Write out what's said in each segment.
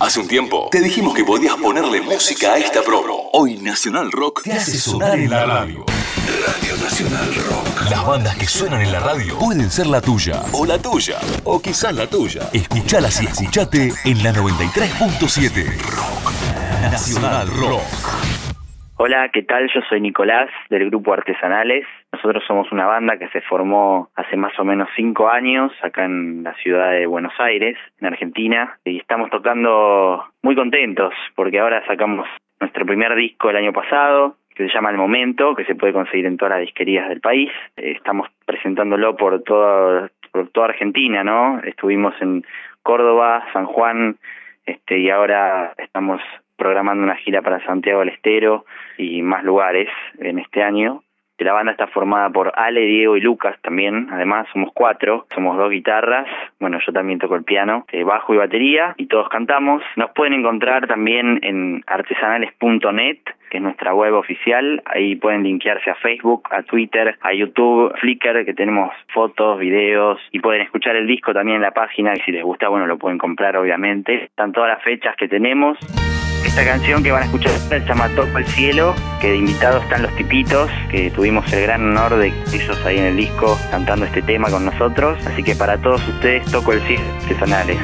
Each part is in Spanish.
Hace un tiempo te dijimos que podías ponerle música a esta promo. Hoy Nacional Rock te hace sonar en la radio. Radio Nacional Rock. Las bandas que suenan en la radio pueden ser la tuya, o la tuya, o quizás la tuya. Escuchalas y escuchate en la 93.7. Rock Nacional Rock. Hola, ¿qué tal? Yo soy Nicolás, del grupo Artesanales. Nosotros somos una banda que se formó hace más o menos 5 años acá en la ciudad de Buenos Aires, en Argentina, y estamos tocando muy contentos porque ahora sacamos nuestro primer disco el año pasado, que se llama El Momento, que se puede conseguir en todas las disquerías del país. Estamos presentándolo por toda Argentina, ¿no? Estuvimos en Córdoba, San Juan, y ahora estamos programando una gira para Santiago del Estero y más lugares en este año. La banda está formada por Ale, Diego y Lucas también. Además somos 4, somos 2 guitarras, bueno, yo también toco el piano, bajo y batería, y todos cantamos. Nos pueden encontrar también en artesanales.net, que es nuestra web oficial. Ahí pueden linkearse a Facebook, a Twitter, a YouTube, Flickr, que tenemos fotos, videos, y pueden escuchar el disco también en la página, y si les gusta, bueno, lo pueden comprar obviamente. Están todas las fechas que tenemos. Esta canción que van a escuchar se llama Toco el Cielo, que de invitados están Los Tipitos, que tuvimos el gran honor de ellos ahí en el disco cantando este tema con nosotros. Así que para todos ustedes, Toco el Cielo, Artesanales.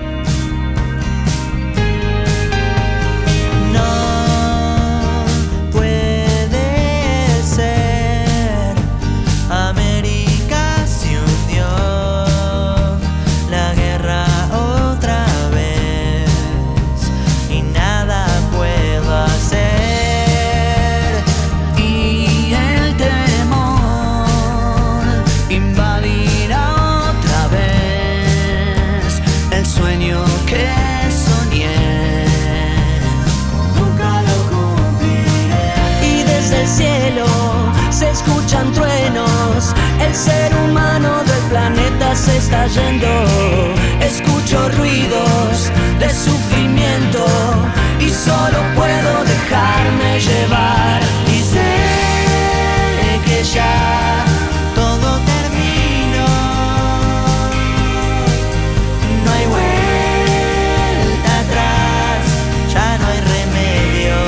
Se escuchan truenos, el ser humano del planeta se está yendo. Escucho ruidos de sufrimiento y solo puedo dejarme llevar. Y sé que ya todo terminó, no hay vuelta atrás, ya no hay remedio.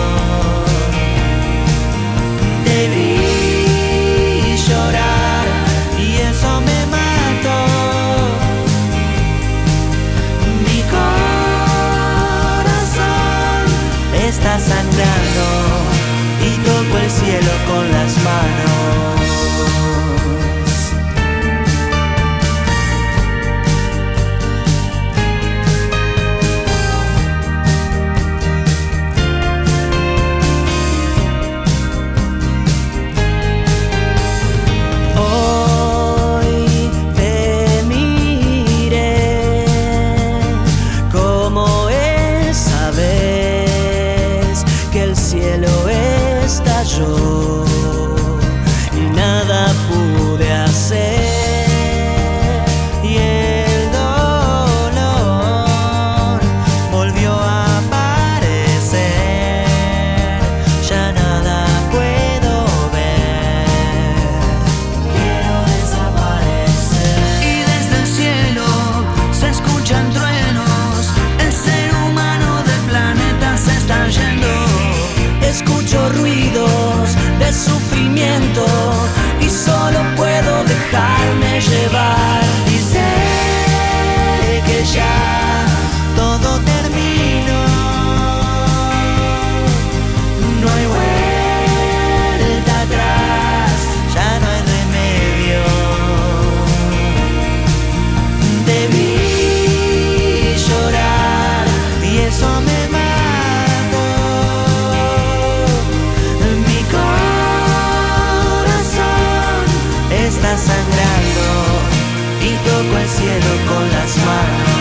Está sangrando y toco el cielo con las manos. Hoy te miré como esa vez que el cielo estalló y nada pude hacer, y el dolor volvió a aparecer. Ya nada puedo ver, quiero desaparecer. Y desde el cielo se escuchan truenos, el ser humano del planeta se está yendo. Escucho ruidos de sufrimiento y solo puedo dejarme llevar. Y sé que ya todo terminó, no hay vuelta atrás, ya no hay remedio. Debí llorar y eso me está sangrando y toco el cielo con las manos.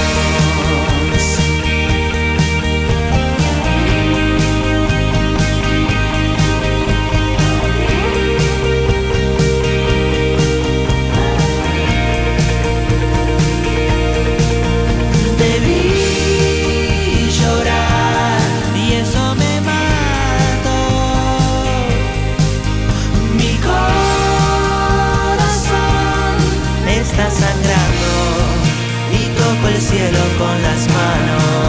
Debí llorar y eso me mató. Mi está sangrando y toco el cielo con las manos.